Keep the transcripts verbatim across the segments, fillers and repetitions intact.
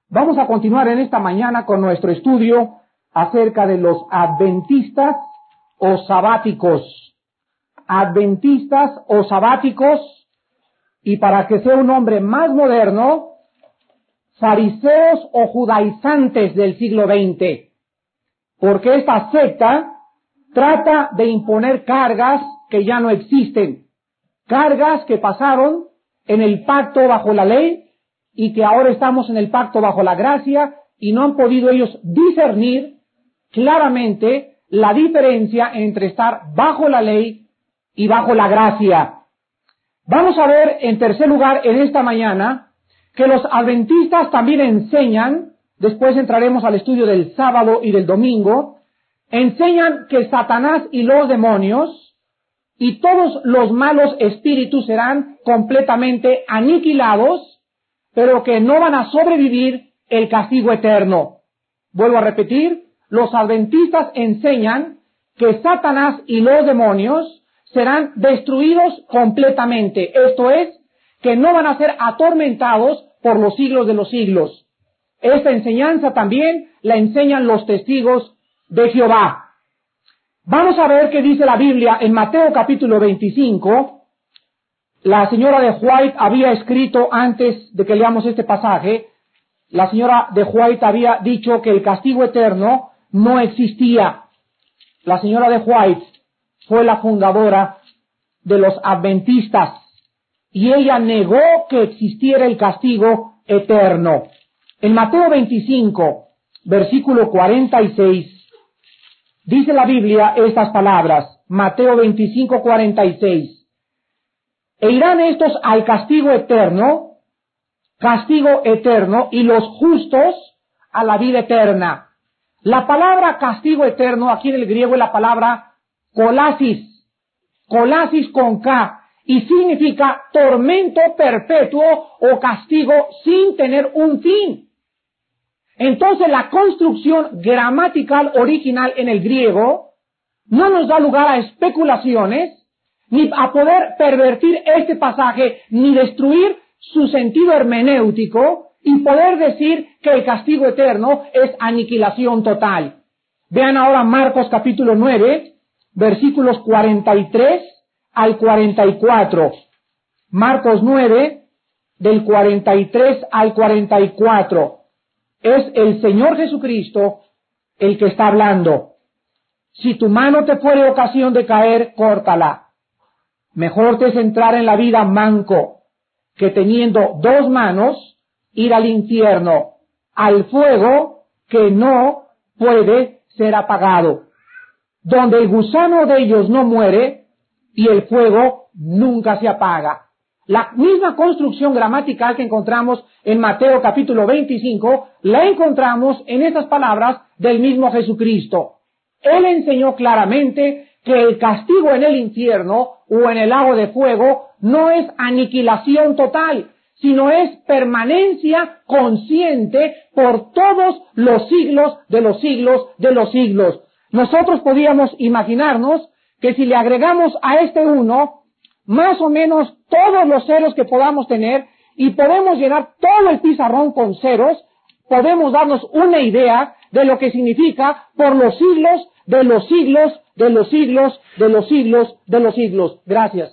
Vamos a continuar en esta mañana con nuestro estudio acerca de los adventistas o sabáticos. Adventistas o sabáticos, y para que sea un nombre más moderno, fariseos o judaizantes del siglo veinte. Porque esta secta trata de imponer cargas que ya no existen. Cargas que pasaron en el pacto bajo la ley y que ahora estamos en el pacto bajo la gracia, y no han podido ellos discernir claramente la diferencia entre estar bajo la ley y bajo la gracia. Vamos a ver en tercer lugar en esta mañana que los adventistas también enseñan, después entraremos al estudio del sábado y del domingo, enseñan que Satanás y los demonios y todos los malos espíritus serán completamente aniquilados, pero que no van a sobrevivir el castigo eterno. Vuelvo a repetir, los adventistas enseñan que Satanás y los demonios serán destruidos completamente, esto es, que no van a ser atormentados por los siglos de los siglos. Esta enseñanza también la enseñan los testigos de Jehová. Vamos a ver qué dice la Biblia en Mateo capítulo veinticinco. La señora de White había escrito, antes de que leamos este pasaje, la señora de White había dicho que el castigo eterno no existía. La señora de White fue la fundadora de los adventistas y ella negó que existiera el castigo eterno. En Mateo veinticinco, versículo cuarenta y seis, dice la Biblia estas palabras. Mateo veinticinco, cuarenta y seis. E irán estos al castigo eterno, castigo eterno, y los justos a la vida eterna. La palabra castigo eterno aquí en el griego es la palabra kolasis, kolasis con K, y significa tormento perpetuo o castigo sin tener un fin. Entonces la construcción gramatical original en el griego no nos da lugar a especulaciones, ni a poder pervertir este pasaje, ni destruir su sentido hermenéutico, y poder decir que el castigo eterno es aniquilación total. Vean ahora Marcos capítulo nueve, versículos cuarenta y tres al cuarenta y cuatro. Marcos nueve, del cuarenta y tres al cuarenta y cuatro. Es el Señor Jesucristo el que está hablando. Si tu mano te fuere ocasión de caer, córtala. Mejor te es entrar en la vida manco, que teniendo dos manos, ir al infierno, al fuego que no puede ser apagado, donde el gusano de ellos no muere y el fuego nunca se apaga. La misma construcción gramatical que encontramos en Mateo capítulo veinticinco, la encontramos en estas palabras del mismo Jesucristo. Él enseñó claramente que el castigo en el infierno o en el lago de fuego no es aniquilación total, sino es permanencia consciente por todos los siglos de los siglos de los siglos. Nosotros podíamos imaginarnos que si le agregamos a este uno, más o menos todos los ceros que podamos tener, y podemos llenar todo el pizarrón con ceros, podemos darnos una idea de lo que significa por los siglos de los siglos, de los siglos, de los siglos, de los siglos. Gracias.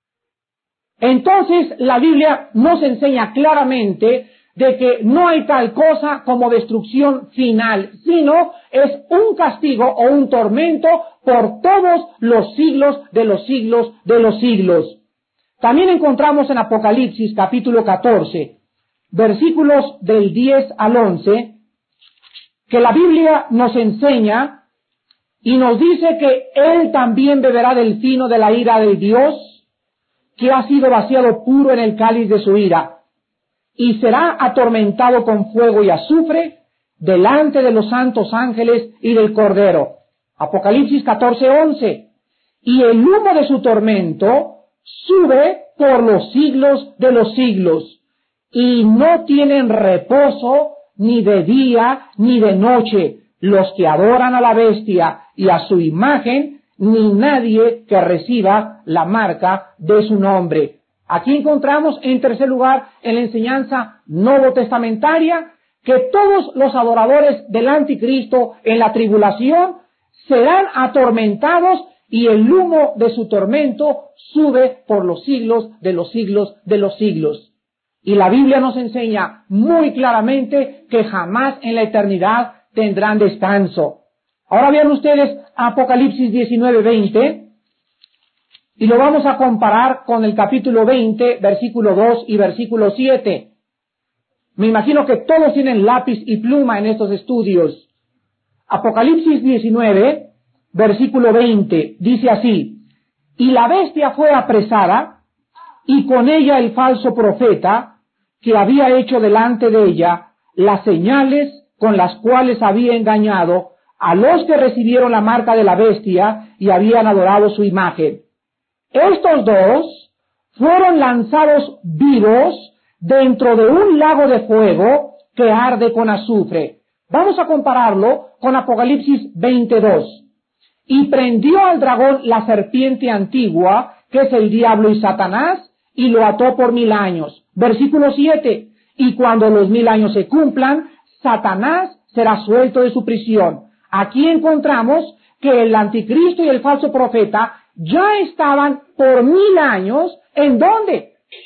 Entonces, la Biblia nos enseña claramente de que no hay tal cosa como destrucción final, sino es un castigo o un tormento por todos los siglos de los siglos de los siglos. También encontramos en Apocalipsis capítulo catorce, versículos del diez al once, que la Biblia nos enseña y nos dice que Él también beberá del vino de la ira de Dios, que ha sido vaciado puro en el cáliz de su ira, y será atormentado con fuego y azufre delante de los santos ángeles y del Cordero. Apocalipsis catorce, once. Y el humo de su tormento sube por los siglos de los siglos, y no tienen reposo ni de día ni de noche los que adoran a la bestia y a su imagen, ni nadie que reciba la marca de su nombre. Aquí encontramos en tercer lugar en la enseñanza nuevo testamentaria que todos los adoradores del anticristo en la tribulación serán atormentados y el humo de su tormento sube por los siglos de los siglos de los siglos. Y la Biblia nos enseña muy claramente que jamás en la eternidad tendrán descanso. Ahora vean ustedes Apocalipsis diecinueve veinte y lo vamos a comparar con el capítulo veinte, versículo dos y versículo siete. Me imagino que todos tienen lápiz y pluma en estos estudios. Apocalipsis diecinueve, versículo veinte, dice así: y la bestia fue apresada, y con ella el falso profeta, que había hecho delante de ella las señales con las cuales había engañado a los que recibieron la marca de la bestia y habían adorado su imagen. Estos dos fueron lanzados vivos dentro de un lago de fuego que arde con azufre. Vamos a compararlo con Apocalipsis veintidós. Y prendió al dragón, la serpiente antigua, que es el diablo y Satanás, y lo ató por mil años. Versículo siete. Y cuando los mil años se cumplan, Satanás será suelto de su prisión. Aquí encontramos que el anticristo y el falso profeta ya estaban por mil años, ¿en dónde?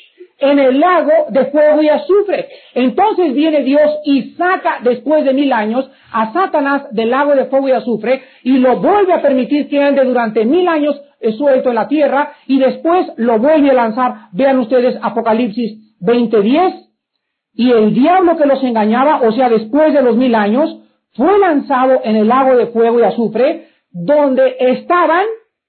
En el lago de fuego y azufre. Entonces viene Dios y saca después de mil años a Satanás del lago de fuego y azufre y lo vuelve a permitir que ande durante mil años suelto en la tierra y después lo vuelve a lanzar. Vean ustedes Apocalipsis veinte diez. Y el diablo que los engañaba, o sea, después de los mil años, fue lanzado en el lago de fuego y azufre, donde estaban,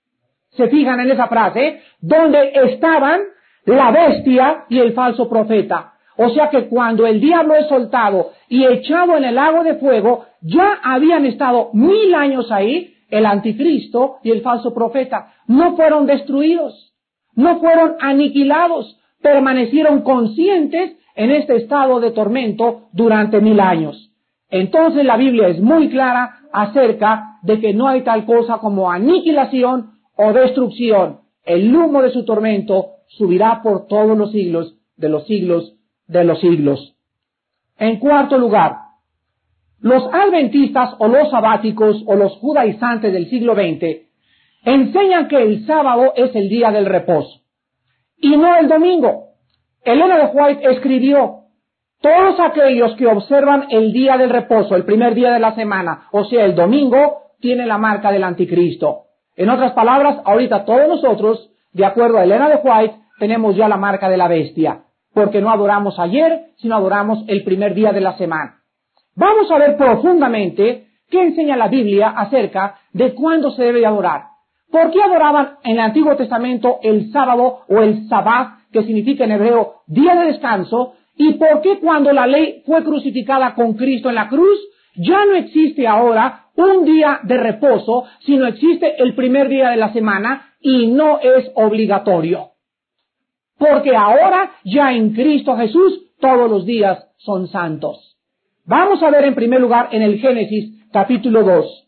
se fijan en esa frase, donde estaban la bestia y el falso profeta. O sea que cuando el diablo es soltado y echado en el lago de fuego, ya habían estado mil años ahí, el anticristo y el falso profeta. No fueron destruidos, no fueron aniquilados, permanecieron conscientes en este estado de tormento durante mil años. Entonces la Biblia es muy clara acerca de que no hay tal cosa como aniquilación o destrucción. El humo de su tormento subirá por todos los siglos de los siglos de los siglos. En cuarto lugar, los adventistas o los sabáticos o los judaizantes del siglo veinte enseñan que el sábado es el día del reposo y no el domingo. Elena de White escribió: todos aquellos que observan el día del reposo, el primer día de la semana, o sea, el domingo, tienen la marca del anticristo. En otras palabras, ahorita todos nosotros, de acuerdo a Elena de White, tenemos ya la marca de la bestia, porque no adoramos ayer, sino adoramos el primer día de la semana. Vamos a ver profundamente qué enseña la Biblia acerca de cuándo se debe adorar. ¿Por qué adoraban en el Antiguo Testamento el sábado o el sabbat, que significa en hebreo día de descanso? ¿Y por qué cuando la ley fue crucificada con Cristo en la cruz, ya no existe ahora un día de reposo, sino existe el primer día de la semana y no es obligatorio? Porque ahora ya en Cristo Jesús todos los días son santos. Vamos a ver en primer lugar en el Génesis capítulo dos.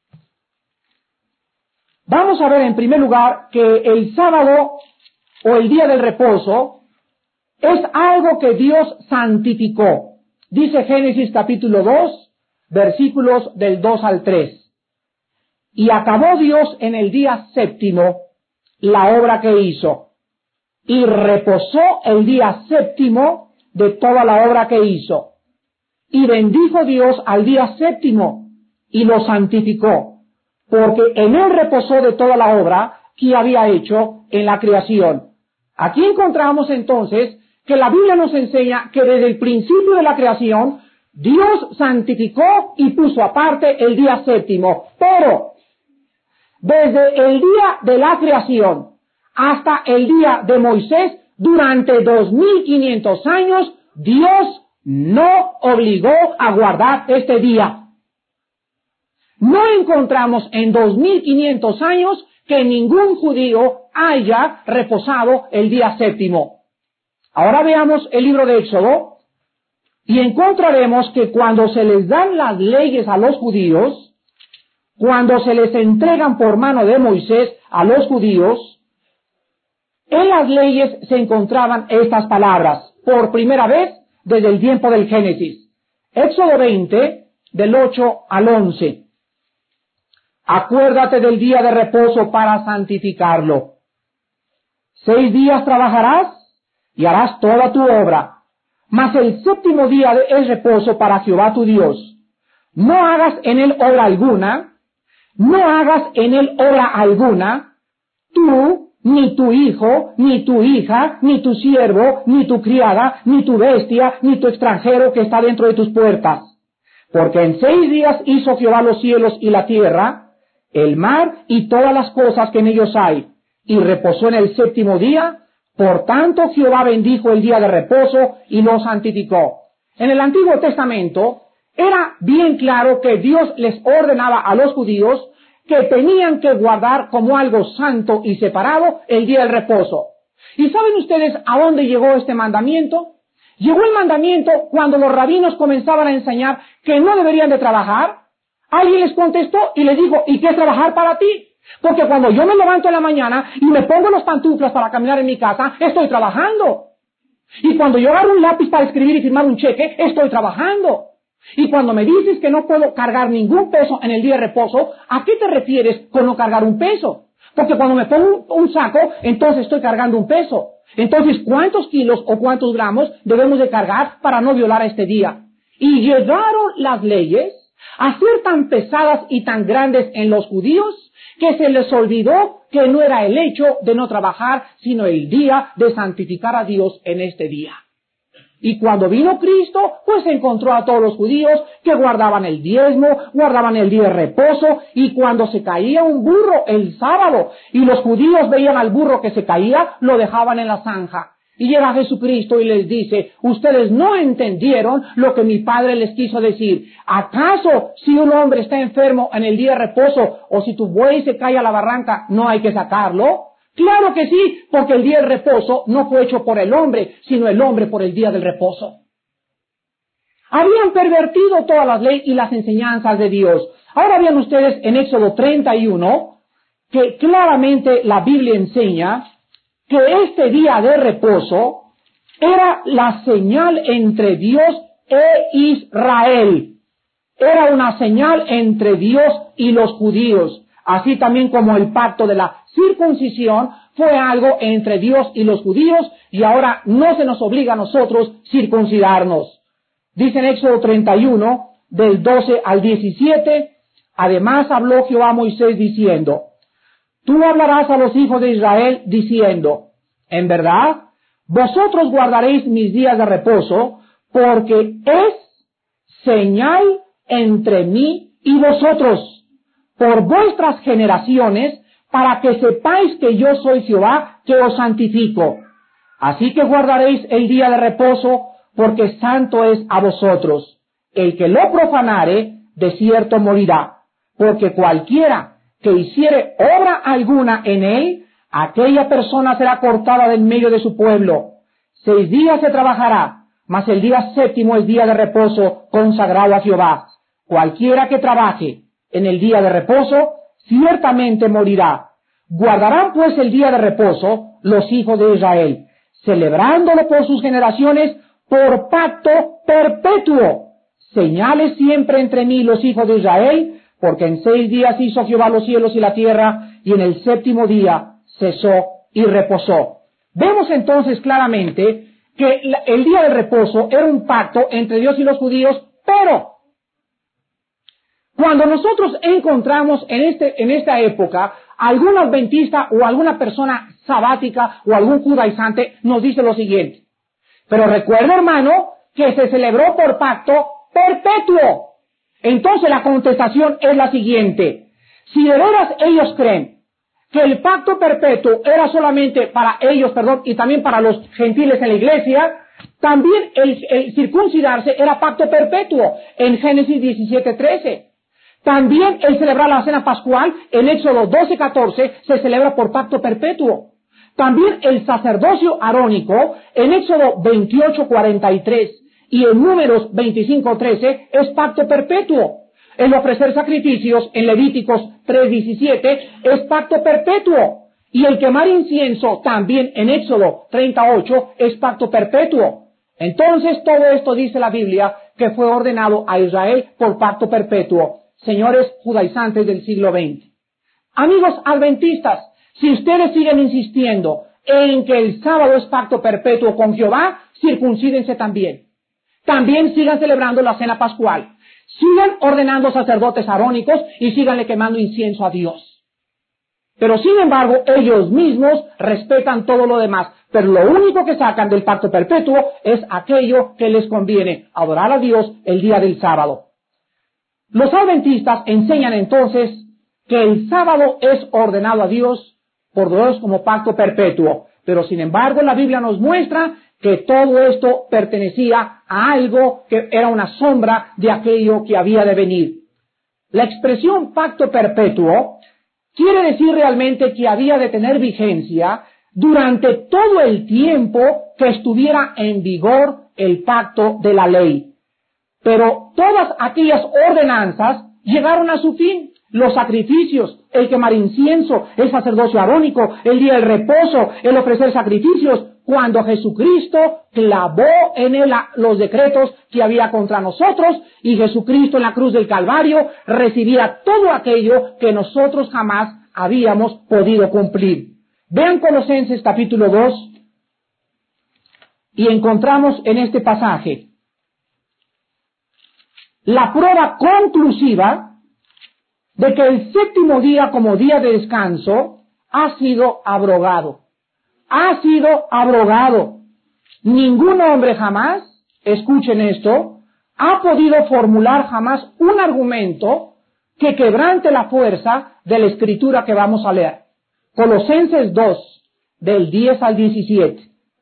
Vamos a ver en primer lugar que el sábado o el día del reposo es algo que Dios santificó. Dice Génesis capítulo dos, versículos del dos al tres. Y acabó Dios en el día séptimo la obra que hizo, y reposó el día séptimo de toda la obra que hizo. Y bendijo Dios al día séptimo, y lo santificó, porque en él reposó de toda la obra que había hecho en la creación. Aquí encontramos entonces que la Biblia nos enseña que desde el principio de la creación, Dios santificó y puso aparte el día séptimo. Pero, desde el día de la creación hasta el día de Moisés, durante dos mil quinientos años, Dios no obligó a guardar este día. No encontramos en dos mil quinientos años que ningún judío haya reposado el día séptimo. Ahora veamos el libro de Éxodo y encontraremos que cuando se les dan las leyes a los judíos, cuando se les entregan por mano de Moisés a los judíos, en las leyes se encontraban estas palabras, por primera vez desde el tiempo del Génesis. Éxodo veinte, del ocho al once. Acuérdate del día de reposo para santificarlo. Seis días trabajarás y harás toda tu obra, mas el séptimo día es reposo para Jehová tu Dios. No hagas en él obra alguna, no hagas en él obra alguna, tú, ni tu hijo, ni tu hija, ni tu siervo, ni tu criada, ni tu bestia, ni tu extranjero que está dentro de tus puertas. Porque en seis días hizo Jehová los cielos y la tierra, el mar y todas las cosas que en ellos hay, y reposó en el séptimo día. Por tanto Jehová bendijo el día de reposo y lo santificó. En el Antiguo Testamento era bien claro que Dios les ordenaba a los judíos que tenían que guardar como algo santo y separado el día del reposo. ¿Y saben ustedes a dónde llegó este mandamiento? Llegó el mandamiento cuando los rabinos comenzaban a enseñar que no deberían de trabajar. Alguien les contestó y les dijo, ¿y qué es trabajar para ti? Porque cuando yo me levanto en la mañana y me pongo los pantuflas para caminar en mi casa, estoy trabajando. Y cuando yo agarro un lápiz para escribir y firmar un cheque, estoy trabajando. Y cuando me dices que no puedo cargar ningún peso en el día de reposo, ¿a qué te refieres con no cargar un peso? Porque cuando me pongo un, un saco, entonces estoy cargando un peso. Entonces, ¿cuántos kilos o cuántos gramos debemos de cargar para no violar este día? Y llegaron las leyes a ser tan pesadas y tan grandes en los judíos que se les olvidó que no era el hecho de no trabajar, sino el día de santificar a Dios en este día. Y cuando vino Cristo, pues encontró a todos los judíos que guardaban el diezmo, guardaban el día de reposo, y cuando se caía un burro el sábado, y los judíos veían al burro que se caía, lo dejaban en la zanja. Y llega Jesucristo y les dice, ustedes no entendieron lo que mi Padre les quiso decir. ¿Acaso si un hombre está enfermo en el día de reposo, o si tu buey se cae a la barranca, no hay que sacarlo? Claro que sí, porque el día del reposo no fue hecho por el hombre, sino el hombre por el día del reposo. Habían pervertido todas las leyes y las enseñanzas de Dios. Ahora vean ustedes en Éxodo treinta y uno, que claramente la Biblia enseña que este día de reposo era la señal entre Dios e Israel. Era una señal entre Dios y los judíos. Así también como el pacto de la circuncisión fue algo entre Dios y los judíos, y ahora no se nos obliga a nosotros circuncidarnos. Dice en Éxodo treinta y uno, del doce al diecisiete, además habló Jehová a Moisés diciendo, tú hablarás a los hijos de Israel diciendo, en verdad, vosotros guardaréis mis días de reposo, porque es señal entre mí y vosotros, por vuestras generaciones, para que sepáis que yo soy Jehová, que os santifico. Así que guardaréis el día de reposo, porque santo es a vosotros. El que lo profanare, de cierto morirá, porque cualquiera que hiciere obra alguna en él, aquella persona será cortada del medio de su pueblo. Seis días se trabajará, mas el día séptimo es día de reposo consagrado a Jehová. Cualquiera que trabaje en el día de reposo, ciertamente morirá. Guardarán pues el día de reposo los hijos de Israel, celebrándolo por sus generaciones por pacto perpetuo. Señales siempre entre mí y los hijos de Israel, porque en seis días hizo Jehová los cielos y la tierra, y en el séptimo día cesó y reposó. Vemos entonces claramente que el día de reposo era un pacto entre Dios y los judíos, pero cuando nosotros encontramos en, este, en esta época algún adventista o alguna persona sabática o algún judaizante, nos dice lo siguiente. Pero recuerda, hermano, que se celebró por pacto perpetuo. Entonces la contestación es la siguiente. Si de veras ellos creen que el pacto perpetuo era solamente para ellos, perdón, y también para los gentiles en la iglesia, también el, el circuncidarse era pacto perpetuo en Génesis diecisiete trece. También el celebrar la cena pascual en Éxodo doce catorce se celebra por pacto perpetuo. También el sacerdocio arónico en Éxodo veintiocho cuarenta y tres y en Números veinticinco trece es pacto perpetuo. El ofrecer sacrificios en Levíticos tres diecisiete es pacto perpetuo. Y el quemar incienso también en Éxodo treinta y ocho es pacto perpetuo. Entonces todo esto dice la Biblia que fue ordenado a Israel por pacto perpetuo. Señores judaizantes del siglo veinte. Amigos adventistas, si ustedes siguen insistiendo en que el sábado es pacto perpetuo con Jehová, circuncídense también. También sigan celebrando la cena pascual. Sigan ordenando sacerdotes arónicos y síganle quemando incienso a Dios. Pero sin embargo, ellos mismos respetan todo lo demás. Pero lo único que sacan del pacto perpetuo es aquello que les conviene, adorar a Dios el día del sábado. Los adventistas enseñan entonces que el sábado es ordenado a Dios por Dios como pacto perpetuo. Pero sin embargo, la Biblia nos muestra que todo esto pertenecía a algo que era una sombra de aquello que había de venir. La expresión pacto perpetuo quiere decir realmente que había de tener vigencia durante todo el tiempo que estuviera en vigor el pacto de la ley. Pero todas aquellas ordenanzas llegaron a su fin. Los sacrificios, el quemar incienso, el sacerdocio arónico, el día del reposo, el ofrecer sacrificios, cuando Jesucristo clavó en él los decretos que había contra nosotros y Jesucristo en la cruz del Calvario recibía todo aquello que nosotros jamás habíamos podido cumplir. Vean Colosenses capítulo dos y encontramos en este pasaje la prueba conclusiva de que el séptimo día como día de descanso ha sido abrogado. Ha sido abrogado. Ningún hombre jamás, escuchen esto, ha podido formular jamás un argumento que quebrante la fuerza de la escritura que vamos a leer. Colosenses dos, del diez al diecisiete.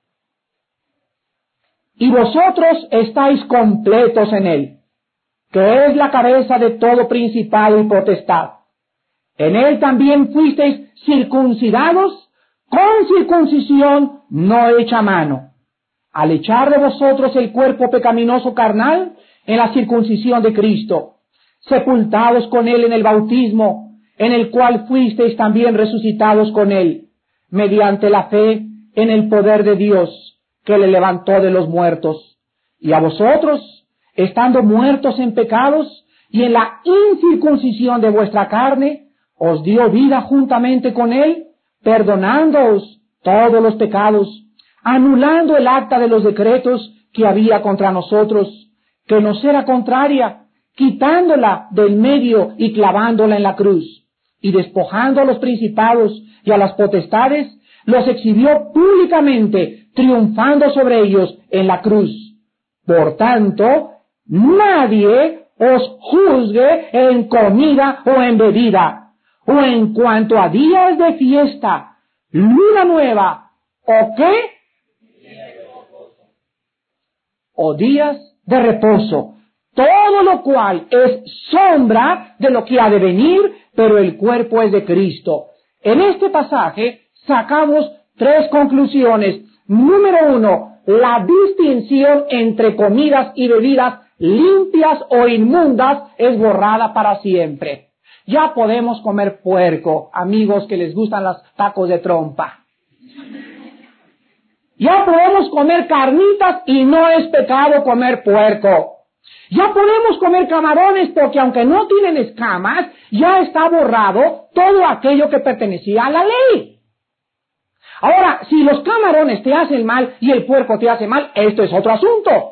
Y vosotros estáis completos en él, que es la cabeza de todo principado y potestad. En él también fuisteis circuncidados con circuncisión no hecha a mano, al echar de vosotros el cuerpo pecaminoso carnal en la circuncisión de Cristo, sepultados con él en el bautismo, en el cual fuisteis también resucitados con él, mediante la fe en el poder de Dios, que le levantó de los muertos. Y a vosotros, estando muertos en pecados y en la incircuncisión de vuestra carne, os dio vida juntamente con él, perdonándoos todos los pecados, anulando el acta de los decretos que había contra nosotros, que nos era contraria, quitándola del medio y clavándola en la cruz, y despojando a los principados y a las potestades, los exhibió públicamente, triunfando sobre ellos en la cruz. Por tanto, nadie os juzgue en comida o en bebida, o en cuanto a días de fiesta, luna nueva, o qué, o días de reposo, todo lo cual es sombra de lo que ha de venir, pero el cuerpo es de Cristo. En este pasaje sacamos tres conclusiones. Número uno, la distinción entre comidas y bebidas limpias o inmundas es borrada para siempre. Ya podemos comer puerco, amigos que les gustan los tacos de trompa. Ya podemos comer carnitas y no es pecado comer puerco. Ya podemos comer camarones porque aunque no tienen escamas, ya está borrado todo aquello que pertenecía a la ley. Ahora, si los camarones te hacen mal y el puerco te hace mal, esto es otro asunto.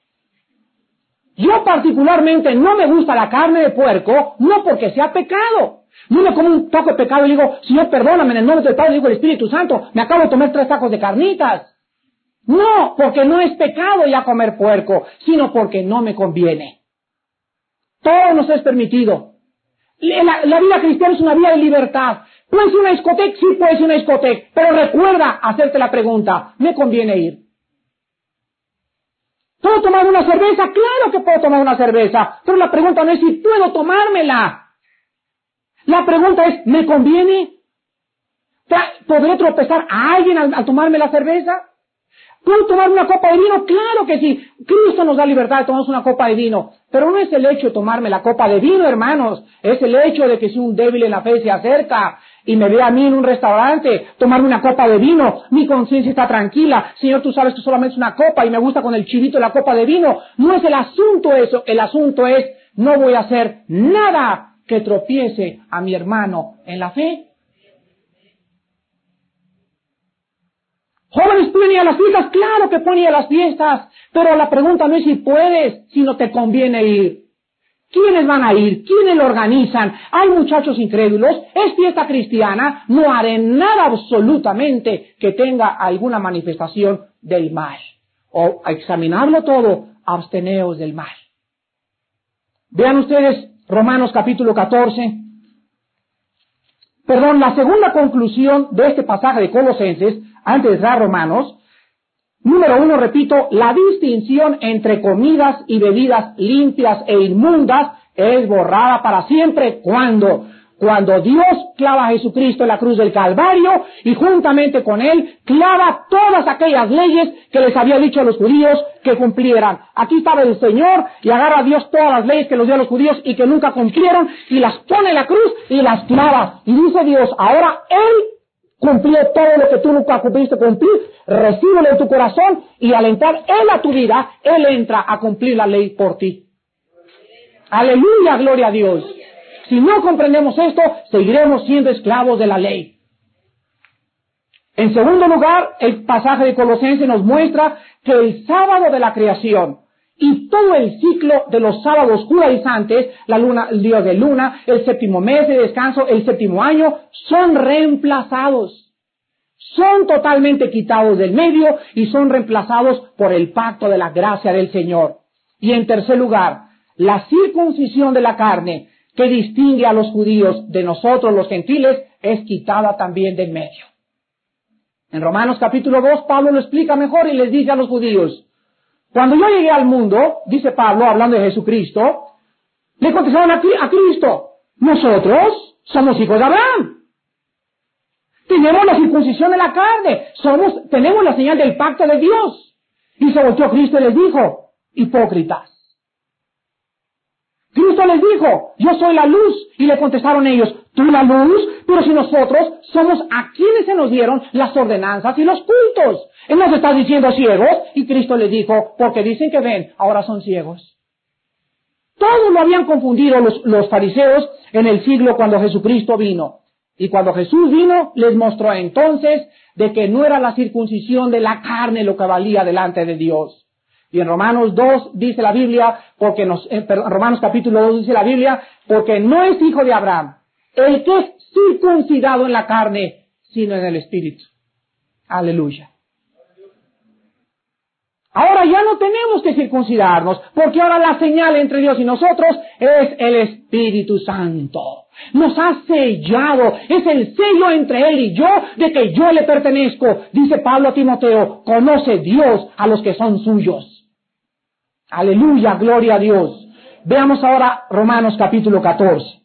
Yo particularmente no me gusta la carne de puerco, no porque sea pecado. No me como un taco de pecado y digo, Señor, perdóname, en el nombre del Padre, y del Espíritu Santo, me acabo de tomar tres tacos de carnitas. No, porque no es pecado ya comer puerco, sino porque no me conviene. Todo nos es permitido. La, la vida cristiana es una vida de libertad. ¿Puede ser una discoteca? Sí, puede ser una discoteca. Pero recuerda hacerte la pregunta, ¿me conviene ir? ¿Puedo tomar una cerveza? Claro que puedo tomar una cerveza. Pero la pregunta no es si puedo tomármela. La pregunta es, ¿me conviene? ¿Podré tropezar a alguien al, al tomarme la cerveza? ¿Puedo tomar una copa de vino? Claro que sí. Cristo nos da libertad de tomarnos una copa de vino. Pero no es el hecho de tomarme la copa de vino, hermanos. Es el hecho de que si un débil en la fe se acerca y me ve a mí en un restaurante tomarme una copa de vino, mi conciencia está tranquila. Señor, tú sabes que solamente es una copa y me gusta con el chivito de la copa de vino. No es el asunto eso, el asunto es, no voy a hacer nada que tropiece a mi hermano en la fe. Jóvenes, ¿pueden ir a las fiestas? Claro que pueden ir a las fiestas, pero la pregunta no es si puedes, sino te conviene ir. ¿Quiénes van a ir? ¿Quiénes lo organizan? Hay muchachos incrédulos, es fiesta cristiana, no haré nada absolutamente que tenga alguna manifestación del mal. O a examinarlo todo, absteneos del mal. Vean ustedes Romanos capítulo catorce. Perdón, la segunda conclusión de este pasaje de Colosenses, antes de entrar a Romanos, número uno, repito, la distinción entre comidas y bebidas limpias e inmundas es borrada para siempre. ¿Cuándo? Cuando Dios clava a Jesucristo en la cruz del Calvario y juntamente con Él clava todas aquellas leyes que les había dicho a los judíos que cumplieran. Aquí estaba el Señor y agarra a Dios todas las leyes que los dio a los judíos y que nunca cumplieron y las pone en la cruz y las clava. Y dice Dios, ahora Él cumplió todo lo que tú nunca cumpliste cumplir, recíbelo en tu corazón y al entrar Él a tu vida, Él entra a cumplir la ley por ti. Aleluya, gloria a Dios. Si no comprendemos esto, seguiremos siendo esclavos de la ley. En segundo lugar, el pasaje de Colosenses nos muestra que el sábado de la creación y todo el ciclo de los sábados judaizantes, la luna, el día de luna, el séptimo mes de descanso, el séptimo año, son reemplazados. Son totalmente quitados del medio y son reemplazados por el pacto de la gracia del Señor. Y en tercer lugar, la circuncisión de la carne que distingue a los judíos de nosotros los gentiles es quitada también del medio. En Romanos capítulo dos, Pablo lo explica mejor y les dice a los judíos, cuando yo llegué al mundo, dice Pablo, hablando de Jesucristo, le contestaron a, a Cristo, nosotros somos hijos de Abraham. Tenemos la circuncisión de la carne, somos, tenemos la señal del pacto de Dios. Y se volteó Cristo y les dijo, hipócritas. Cristo les dijo, yo soy la luz, y le contestaron ellos, tú la luz, pero si nosotros somos a quienes se nos dieron las ordenanzas y los cultos. Él nos está diciendo ciegos, y Cristo les dijo, porque dicen que ven, ahora son ciegos. Todos lo habían confundido los, los fariseos en el siglo cuando Jesucristo vino. Y cuando Jesús vino, les mostró entonces de que no era la circuncisión de la carne lo que valía delante de Dios. Y en Romanos dos dice la Biblia, porque nos, en Romanos capítulo dos dice la Biblia, porque no es hijo de Abraham el que es circuncidado en la carne, sino en el espíritu. Aleluya. Ahora ya no tenemos que circuncidarnos, porque ahora la señal entre Dios y nosotros es el Espíritu Santo. Nos ha sellado, es el sello entre Él y yo de que yo le pertenezco. Dice Pablo a Timoteo, conoce Dios a los que son suyos. Aleluya, gloria a Dios. Veamos ahora Romanos capítulo catorce.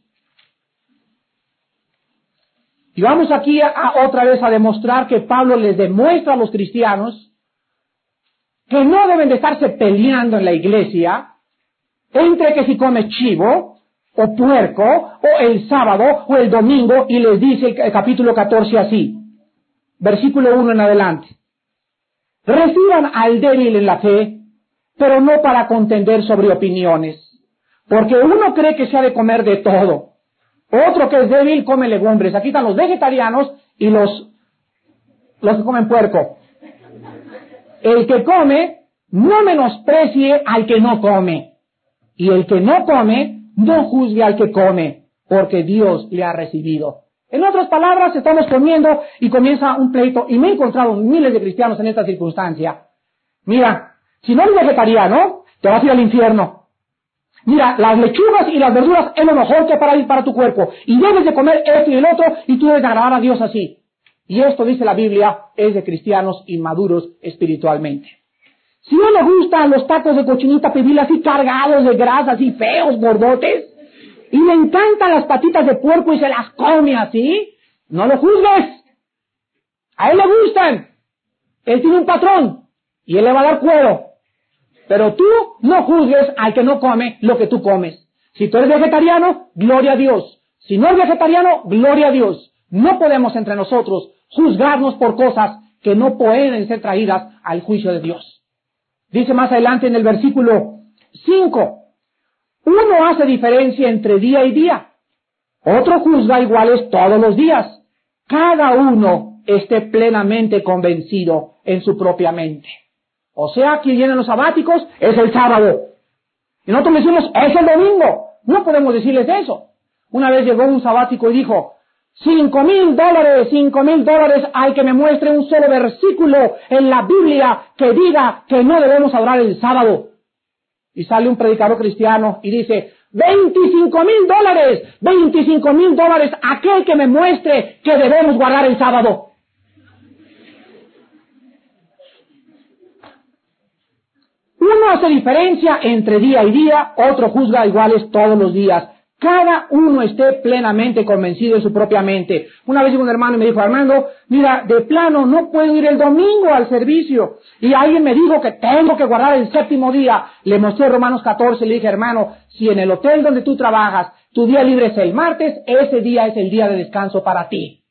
Y vamos aquí a, a otra vez a demostrar que Pablo les demuestra a los cristianos que no deben de estarse peleando en la iglesia entre que si comes chivo o puerco o el sábado o el domingo, y les dice el, el capítulo catorce así, versículo uno en adelante. Reciban al débil en la fe, pero no para contender sobre opiniones, porque uno cree que se ha de comer de todo, otro que es débil come legumbres. Aquí están los vegetarianos y los, los que comen puerco. El que come, no menosprecie al que no come, y el que no come, no juzgue al que come, porque Dios le ha recibido. En otras palabras, estamos comiendo y comienza un pleito, y me he encontrado miles de cristianos en esta circunstancia. Mira, si no eres vegetariano, te vas a ir al infierno. Mira, las lechugas y las verduras es lo mejor que para ir para tu cuerpo, y debes de comer esto y el otro, y tú debes de agradar a Dios así. Y esto, dice la Biblia, es de cristianos inmaduros espiritualmente. Si no le gustan los tacos de cochinita pibil así cargados de grasa, así feos, gordotes, y le encantan las patitas de puerco y se las come así, no lo juzgues. A él le gustan. Él tiene un patrón y él le va a dar cuero. Pero tú no juzgues al que no come lo que tú comes. Si tú eres vegetariano, gloria a Dios. Si no eres vegetariano, gloria a Dios. No podemos entre nosotros juzgarnos por cosas que no pueden ser traídas al juicio de Dios. Dice más adelante en el versículo cinco, uno hace diferencia entre día y día, otro juzga iguales todos los días. Cada uno esté plenamente convencido en su propia mente. O sea, quien viene los sabáticos es el sábado. Y nosotros decimos, es el domingo. No podemos decirles eso. Una vez llegó un sabático y dijo, cinco mil dólares, cinco mil dólares, hay que me muestre un solo versículo en la Biblia que diga que no debemos adorar el sábado. Y sale un predicador cristiano y dice, veinticinco mil dólares, veinticinco mil dólares, aquel que me muestre que debemos guardar el sábado. Uno hace diferencia entre día y día, otro juzga iguales todos los días. Cada uno esté plenamente convencido en su propia mente. Una vez llegó un hermano y me dijo, Armando, mira, de plano no puedo ir el domingo al servicio. Y alguien me dijo que tengo que guardar el séptimo día. Le mostré Romanos catorce y le dije, hermano, si en el hotel donde tú trabajas, tu día libre es el martes, ese día es el día de descanso para ti.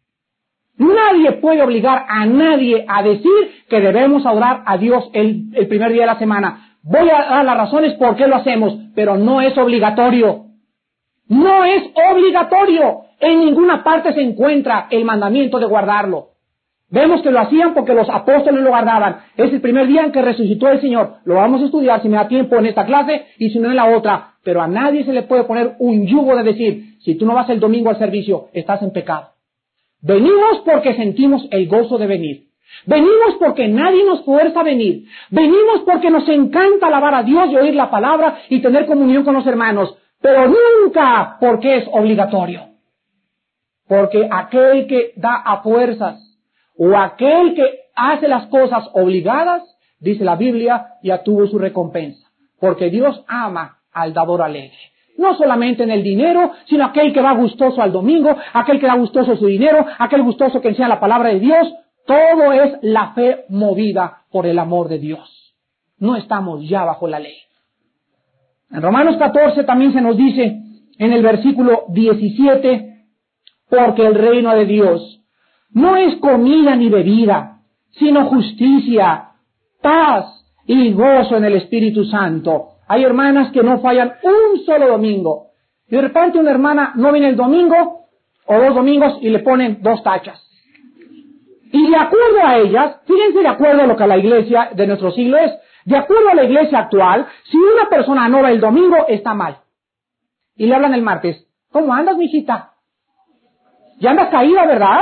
Nadie puede obligar a nadie a decir que debemos adorar a Dios el, el primer día de la semana. Voy a dar las razones por qué lo hacemos, pero no es obligatorio. No es obligatorio. En ninguna parte se encuentra el mandamiento de guardarlo. Vemos que lo hacían porque los apóstoles lo guardaban. Es el primer día en que resucitó el Señor. Lo vamos a estudiar si me da tiempo en esta clase y si no en la otra. Pero a nadie se le puede poner un yugo de decir, si tú no vas el domingo al servicio, estás en pecado. Venimos porque sentimos el gozo de venir. Venimos porque nadie nos fuerza a venir. Venimos porque nos encanta alabar a Dios y oír la palabra y tener comunión con los hermanos. Pero nunca porque es obligatorio. Porque aquel que da a fuerzas o aquel que hace las cosas obligadas, dice la Biblia, ya tuvo su recompensa. Porque Dios ama al dador alegre. No solamente en el dinero, sino aquel que va gustoso al domingo, aquel que da gustoso su dinero, aquel gustoso que enseña la palabra de Dios. Todo es la fe movida por el amor de Dios. No estamos ya bajo la ley. En Romanos catorce también se nos dice en el versículo diecisiete, porque el reino de Dios no es comida ni bebida, sino justicia, paz y gozo en el Espíritu Santo. Hay hermanas que no fallan un solo domingo. Y de repente una hermana no viene el domingo o dos domingos y le ponen dos tachas. Y de acuerdo a ellas, fíjense de acuerdo a lo que la iglesia de nuestro siglo es, de acuerdo a la iglesia actual, si una persona no va el domingo, está mal. Y le hablan el martes, ¿cómo andas, mijita? Ya andas caída, ¿verdad?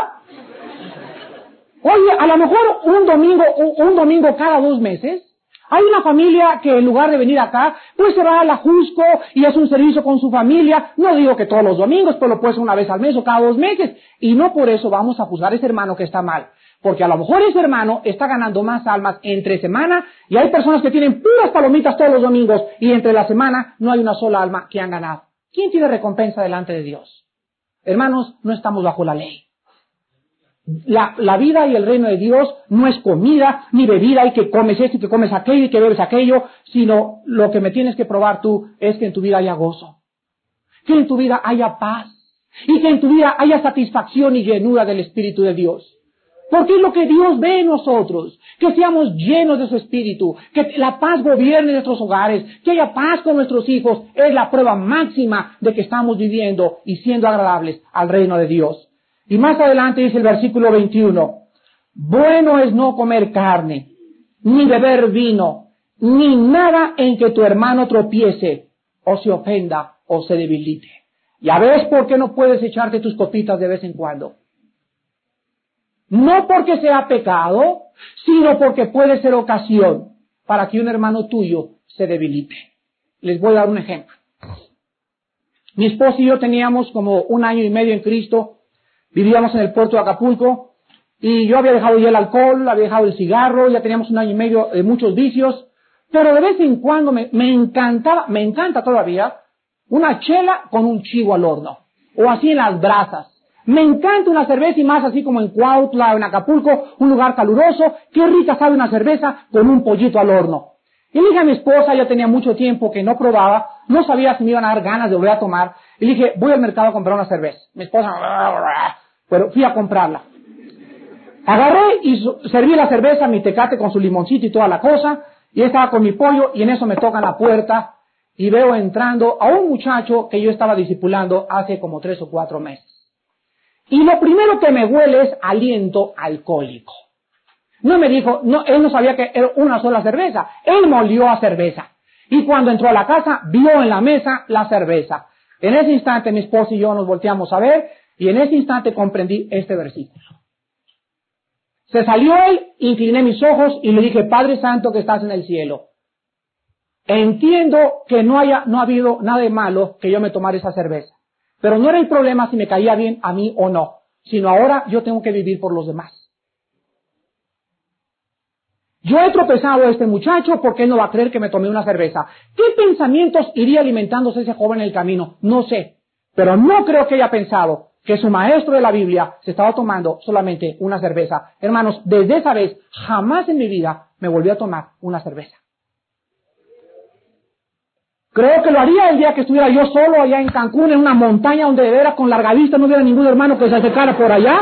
Oye, a lo mejor un domingo, un, un domingo cada dos meses, hay una familia que en lugar de venir acá, pues se va a la Jusco y hace un servicio con su familia. No digo que todos los domingos, pero lo puede ser una vez al mes o cada dos meses. Y no por eso vamos a juzgar a ese hermano que está mal. Porque a lo mejor ese hermano está ganando más almas entre semana y hay personas que tienen puras palomitas todos los domingos y entre la semana no hay una sola alma que han ganado. ¿Quién tiene recompensa delante de Dios? Hermanos, no estamos bajo la ley. La, la vida y el reino de Dios no es comida ni bebida y que comes esto y que comes aquello y que bebes aquello, sino lo que me tienes que probar tú es que en tu vida haya gozo, que en tu vida haya paz y que en tu vida haya satisfacción y llenura del Espíritu de Dios. Porque es lo que Dios ve en nosotros, que seamos llenos de su Espíritu, que la paz gobierne nuestros hogares, que haya paz con nuestros hijos, es la prueba máxima de que estamos viviendo y siendo agradables al reino de Dios. Y más adelante dice el versículo veintiuno, bueno es no comer carne, ni beber vino, ni nada en que tu hermano tropiece, o se ofenda, o se debilite. ¿Ya ves por qué no puedes echarte tus copitas de vez en cuando? No porque sea pecado, sino porque puede ser ocasión para que un hermano tuyo se debilite. Les voy a dar un ejemplo. Mi esposa y yo teníamos como un año y medio en Cristo. Vivíamos en el puerto de Acapulco y yo había dejado ya el alcohol, había dejado el cigarro, ya teníamos un año y medio de muchos vicios, pero de vez en cuando me, me encantaba, me encanta todavía, una chela con un chivo al horno, o así en las brasas. Me encanta una cerveza y más así como en Cuautla o en Acapulco, un lugar caluroso, qué rica sabe una cerveza con un pollito al horno. Y le dije a mi esposa, ya tenía mucho tiempo que no probaba, no sabía si me iban a dar ganas de volver a tomar, y le dije, voy al mercado a comprar una cerveza. Mi esposa, pero fui a comprarla. Agarré y serví la cerveza, mi Tecate con su limoncito y toda la cosa, y estaba con mi pollo, y en eso me tocan la puerta, y veo entrando a un muchacho que yo estaba discipulando hace como tres o cuatro meses. Y lo primero que me huele es aliento alcohólico. No me dijo, no, él no sabía que era una sola cerveza, él molió a cerveza. Y cuando entró a la casa, vio en la mesa la cerveza. En ese instante mi esposa y yo nos volteamos a ver, y en ese instante comprendí este versículo. Se salió él, incliné mis ojos y le dije, Padre Santo que estás en el cielo, entiendo que no haya, no ha habido nada de malo que yo me tomara esa cerveza, pero no era el problema si me caía bien a mí o no, sino ahora yo tengo que vivir por los demás. Yo he tropezado a este muchacho porque él no va a creer que me tomé una cerveza. ¿Qué pensamientos iría alimentándose ese joven en el camino? No sé, pero no creo que haya pensado que su maestro de la Biblia se estaba tomando solamente una cerveza. Hermanos, desde esa vez, jamás en mi vida me volví a tomar una cerveza. Creo que lo haría el día que estuviera yo solo allá en Cancún, en una montaña donde de veras con larga vista no hubiera ningún hermano que se acercara por allá.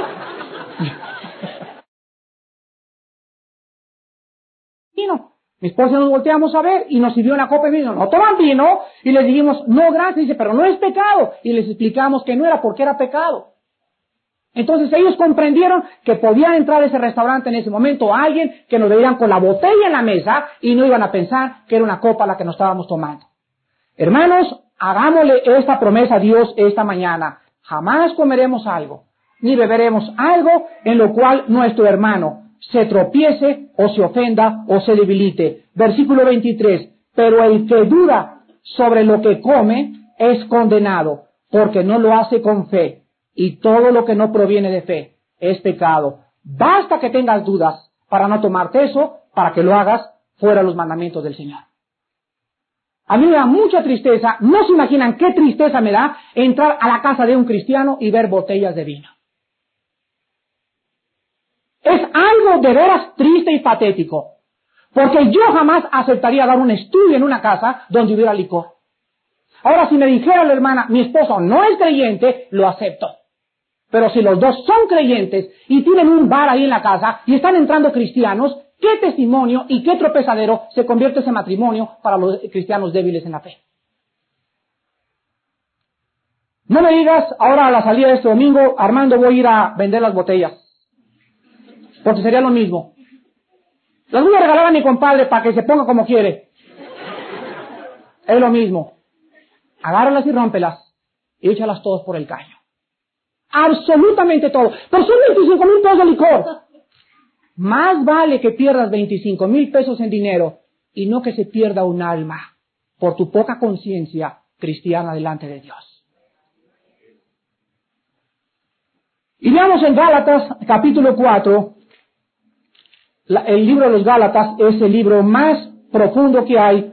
Vino. Mi esposa nos volteamos a ver y nos sirvió una copa de vino. No toman vino y les dijimos, no, gracias. Dice, pero no es pecado. Y les explicamos que no era porque era pecado. Entonces ellos comprendieron que podía entrar a ese restaurante en ese momento a alguien que nos veían con la botella en la mesa y no iban a pensar que era una copa la que nos estábamos tomando. Hermanos, hagámosle esta promesa a Dios esta mañana. Jamás comeremos algo, ni beberemos algo en lo cual nuestro hermano se tropiece o se ofenda o se debilite. Versículo veintitrés. Pero el que duda sobre lo que come es condenado, porque no lo hace con fe. Y todo lo que no proviene de fe es pecado. Basta que tengas dudas para no tomarte eso, para que lo hagas fuera de los mandamientos del Señor. A mí me da mucha tristeza, no se imaginan qué tristeza me da entrar a la casa de un cristiano y ver botellas de vino. Es algo de veras triste y patético, porque yo jamás aceptaría dar un estudio en una casa donde hubiera licor. Ahora, si me dijera la hermana, mi esposo no es creyente, lo acepto. Pero si los dos son creyentes y tienen un bar ahí en la casa y están entrando cristianos, ¿qué testimonio y qué tropezadero se convierte ese matrimonio para los cristianos débiles en la fe? No me digas, ahora a la salida de este domingo, Armando, voy a ir a vender las botellas. Porque sería lo mismo. Las voy a regalar a mi compadre para que se ponga como quiere. Es lo mismo. Agárralas y rómpelas y échalas todas por el caño. Absolutamente todo. Pero son veinticinco mil pesos de licor. Más vale que pierdas veinticinco mil pesos en dinero y no que se pierda un alma por tu poca conciencia cristiana delante de Dios. Y veamos en Gálatas capítulo cuatro. La, el libro de los Gálatas es el libro más profundo que hay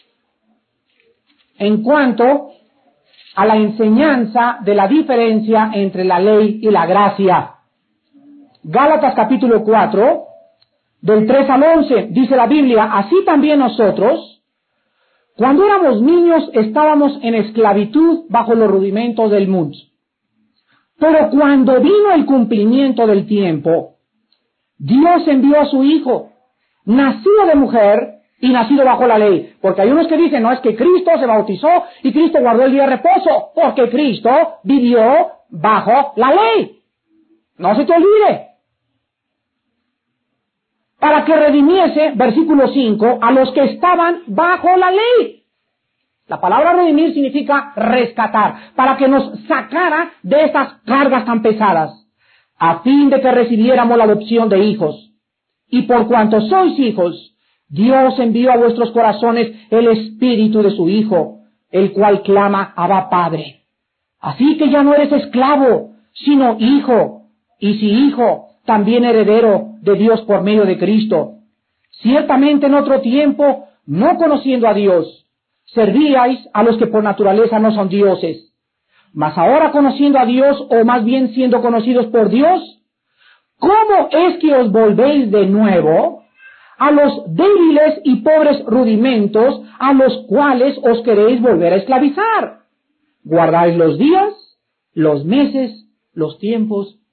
en cuanto a la enseñanza de la diferencia entre la ley y la gracia. Gálatas capítulo cuatro, del tres al once, dice la Biblia, así también nosotros, cuando éramos niños, estábamos en esclavitud bajo los rudimentos del mundo. Pero cuando vino el cumplimiento del tiempo, Dios envió a su Hijo, nacido de mujer y nacido bajo la ley. Porque hay unos que dicen, no, es que Cristo se bautizó y Cristo guardó el día de reposo, porque Cristo vivió bajo la ley. No se te olvide. Para que redimiese, versículo cinco, a los que estaban bajo la ley. La palabra redimir significa rescatar, para que nos sacara de estas cargas tan pesadas, a fin de que recibiéramos la adopción de hijos. Y por cuanto sois hijos, Dios envió a vuestros corazones el espíritu de su Hijo, el cual clama, Abba Padre. Así que ya no eres esclavo, sino hijo, y si hijo, también heredero de Dios por medio de Cristo. Ciertamente en otro tiempo, no conociendo a Dios, servíais a los que por naturaleza no son dioses. Mas ahora conociendo a Dios, o más bien siendo conocidos por Dios, ¿cómo es que os volvéis de nuevo a los débiles y pobres rudimentos a los cuales os queréis volver a esclavizar? Guardáis los días, los meses, los tiempos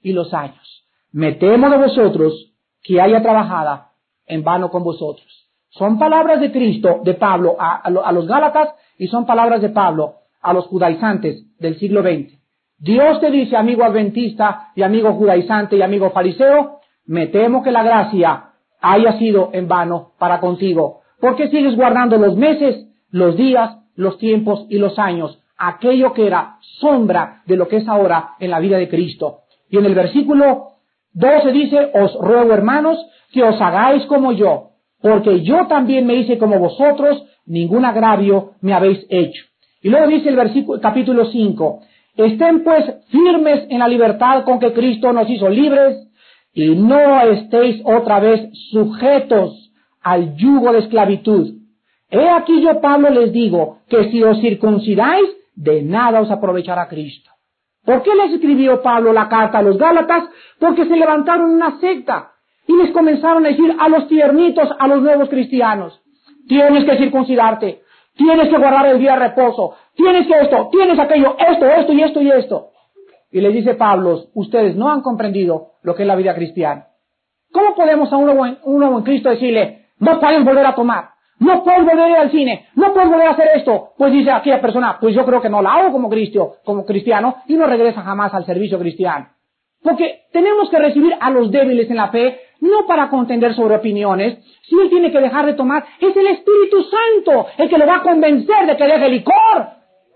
y los años. Me temo de vosotros que haya trabajado en vano con vosotros. Son palabras de Cristo, de Pablo, a, a, a los Gálatas, y son palabras de Pablo a los judaizantes del siglo veinte. Dios te dice, amigo adventista y amigo judaizante y amigo fariseo, me temo que la gracia haya sido en vano para contigo, porque sigues guardando los meses, los días, los tiempos y los años, aquello que era sombra de lo que es ahora en la vida de Cristo. Y en el versículo doce dice, os ruego, hermanos, que os hagáis como yo, porque yo también me hice como vosotros, ningún agravio me habéis hecho. Y luego dice el versículo, capítulo cinco, estén pues firmes en la libertad con que Cristo nos hizo libres, y no estéis otra vez sujetos al yugo de esclavitud. He aquí yo, Pablo, les digo, que si os circuncidáis, de nada os aprovechará Cristo. ¿Por qué les escribió Pablo la carta a los Gálatas? Porque se levantaron una secta y les comenzaron a decir a los tiernitos, a los nuevos cristianos, tienes que circuncidarte, tienes que guardar el día de reposo, tienes que esto, tienes aquello, esto, esto y esto y esto. Y les dice Pablo, ustedes no han comprendido lo que es la vida cristiana. ¿Cómo podemos a un nuevo, un nuevo en Cristo decirle, no puedes volver a tomar, no puedes volver a ir al cine, no puedes volver a hacer esto? Pues dice aquella persona, pues yo creo que no la hago como cristiano, como cristiano, y no regresa jamás al servicio cristiano. Porque tenemos que recibir a los débiles en la fe, no para contender sobre opiniones. Si él tiene que dejar de tomar, es el Espíritu Santo el que le va a convencer de que deje el licor.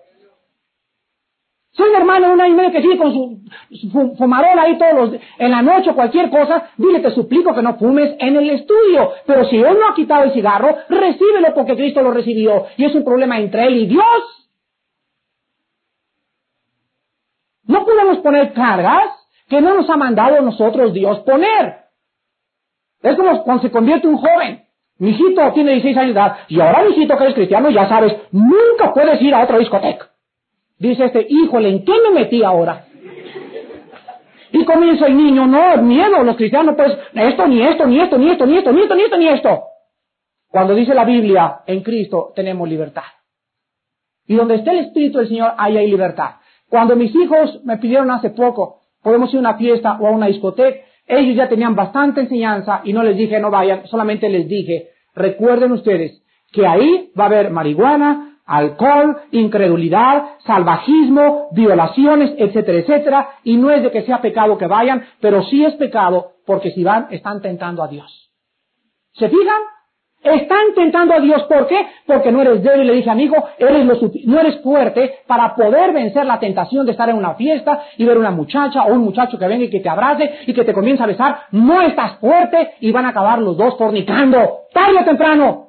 Si un hermano de un año y medio que sigue con su, su fumarola ahí todos los, en la noche o cualquier cosa, dile, te suplico que no fumes en el estudio. Pero si él no ha quitado el cigarro, recíbelo porque Cristo lo recibió. Y es un problema entre él y Dios. No podemos poner cargas que no nos ha mandado a nosotros Dios poner. Es como cuando se convierte un joven. Mi hijito tiene dieciséis años de edad, y ahora mi hijito que eres cristiano, ya sabes, nunca puedes ir a otra discoteca. Dice este, híjole, ¿en qué me metí ahora? Y comienza el niño, no, miedo, los cristianos pues, esto, ni esto, ni esto, ni esto, ni esto, ni esto, ni esto, ni esto. Cuando dice la Biblia, en Cristo tenemos libertad. Y donde esté el Espíritu del Señor, ahí hay libertad. Cuando mis hijos me pidieron hace poco, podemos ir a una fiesta o a una discoteca, ellos ya tenían bastante enseñanza y no les dije no vayan, solamente les dije, recuerden ustedes que ahí va a haber marihuana, alcohol, incredulidad, salvajismo, violaciones, etcétera, etcétera, y no es de que sea pecado que vayan, pero sí es pecado porque si van están tentando a Dios. ¿Se fijan? Están tentando a Dios, ¿por qué? Porque no eres débil, le dije amigo, eres lo no eres fuerte para poder vencer la tentación de estar en una fiesta y ver una muchacha o un muchacho que venga y que te abrace y que te comienza a besar. No estás fuerte y van a acabar los dos fornicando, tarde o temprano.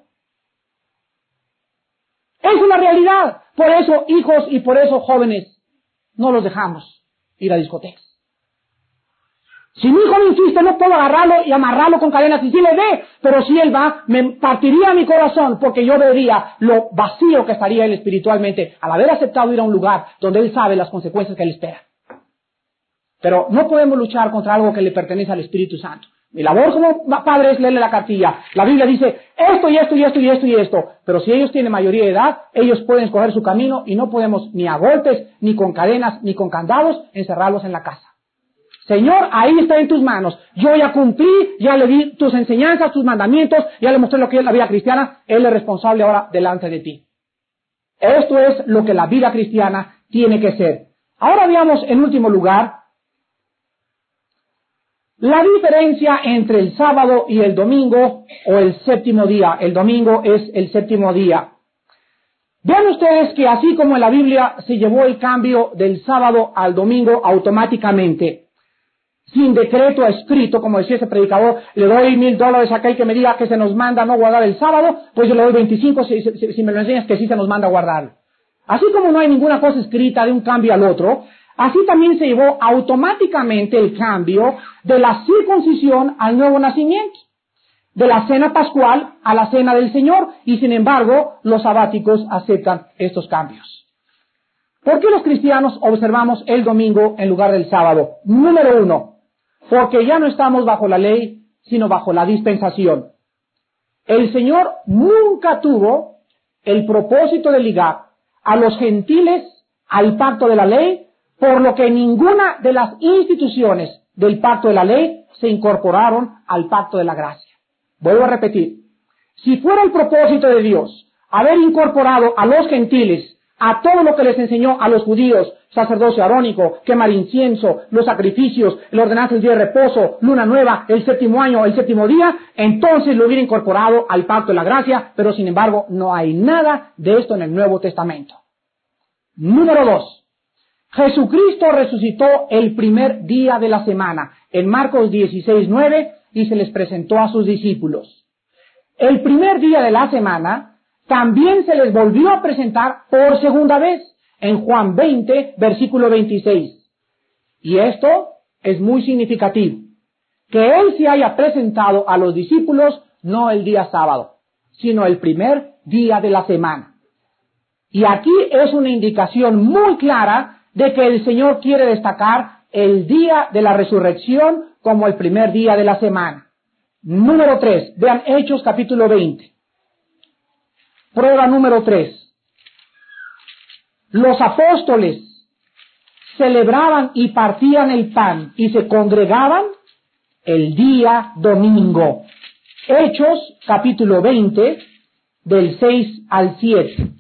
Es una realidad. Por eso, hijos, y por eso, jóvenes, no los dejamos ir a discotecas. Si mi hijo me insiste, no puedo agarrarlo y amarrarlo con cadenas, y si le dé, pero si él va, me partiría mi corazón, porque yo vería lo vacío que estaría él espiritualmente al haber aceptado ir a un lugar donde él sabe las consecuencias que le esperan. Pero no podemos luchar contra algo que le pertenece al Espíritu Santo. Mi labor como padre es leerle la cartilla. La Biblia dice esto y esto y esto y esto y esto. Pero si ellos tienen mayoría de edad, ellos pueden escoger su camino y no podemos ni a golpes, ni con cadenas, ni con candados encerrarlos en la casa. Señor, ahí está en tus manos. Yo ya cumplí, ya le di tus enseñanzas, tus mandamientos, ya le mostré lo que es la vida cristiana. Él es responsable ahora delante de ti. Esto es lo que la vida cristiana tiene que ser. Ahora veamos en último lugar la diferencia entre el sábado y el domingo o el séptimo día. El domingo es el séptimo día. Vean ustedes que así como en la Biblia se llevó el cambio del sábado al domingo automáticamente, sin decreto escrito, como decía ese predicador, le doy mil dólares a aquel que me diga que se nos manda no guardar el sábado, pues yo le doy veinticinco si, si, si me lo enseñas que sí se nos manda guardarlo. Así como no hay ninguna cosa escrita de un cambio al otro, así también se llevó automáticamente el cambio de la circuncisión al nuevo nacimiento, de la cena pascual a la cena del Señor, y sin embargo los sabáticos aceptan estos cambios. ¿Por qué los cristianos observamos el domingo en lugar del sábado? Número uno, porque ya no estamos bajo la ley, sino bajo la dispensación. El Señor nunca tuvo el propósito de ligar a los gentiles al pacto de la ley, por lo que ninguna de las instituciones del pacto de la ley se incorporaron al pacto de la gracia. Vuelvo a repetir, si fuera el propósito de Dios haber incorporado a los gentiles a todo lo que les enseñó a los judíos, sacerdocio arónico, quemar incienso, los sacrificios, el ordenanza del día de reposo, luna nueva, el séptimo año, el séptimo día, entonces lo hubiera incorporado al pacto de la gracia, pero sin embargo no hay nada de esto en el Nuevo Testamento. Número dos, Jesucristo resucitó el primer día de la semana, en Marcos dieciséis nueve, y se les presentó a sus discípulos. El primer día de la semana también se les volvió a presentar por segunda vez, en Juan veinte, versículo veintiséis. Y esto es muy significativo, que Él se haya presentado a los discípulos no el día sábado, sino el primer día de la semana. Y aquí es una indicación muy clara de que el Señor quiere destacar el día de la resurrección como el primer día de la semana. Número tres, vean Hechos capítulo veinte. Prueba número tres. Los apóstoles celebraban y partían el pan y se congregaban el día domingo. Hechos capítulo veinte, del seis al siete.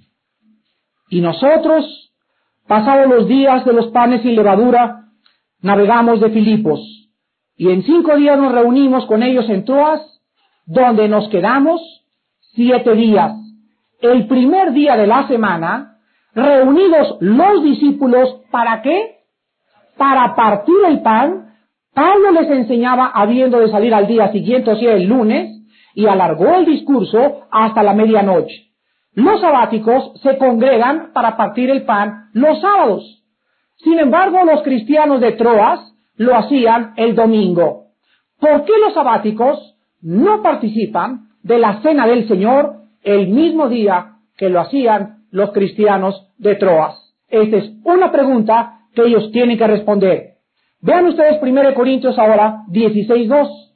Y nosotros, pasados los días de los panes sin levadura, navegamos de Filipos, y en cinco días nos reunimos con ellos en Troas, donde nos quedamos siete días. El primer día de la semana, reunidos los discípulos, ¿para qué? Para partir el pan. Pablo les enseñaba habiendo de salir al día siguiente, o sea, el lunes, y alargó el discurso hasta la medianoche. Los sabáticos se congregan para partir el pan los sábados. Sin embargo, los cristianos de Troas lo hacían el domingo. ¿Por qué los sabáticos no participan de la cena del Señor el mismo día que lo hacían los cristianos de Troas? Esta es una pregunta que ellos tienen que responder. Vean ustedes primero Corintios ahora dieciséis dos.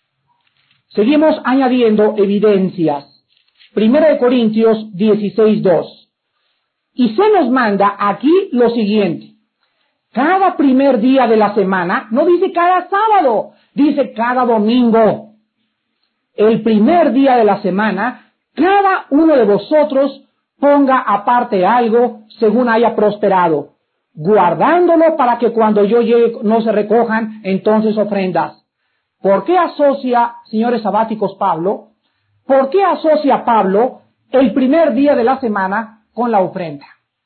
Seguimos añadiendo evidencias. primero Corintios dieciséis dos. Y se nos manda aquí lo siguiente. Cada primer día de la semana, no dice cada sábado, dice cada domingo. El primer día de la semana, cada uno de vosotros ponga aparte algo según haya prosperado, guardándolo para que cuando yo llegue no se recojan entonces ofrendas. ¿Por qué asocia, señores sabáticos, Pablo? ¿Por qué asocia Pablo el primer día de la semana con la ofrenda?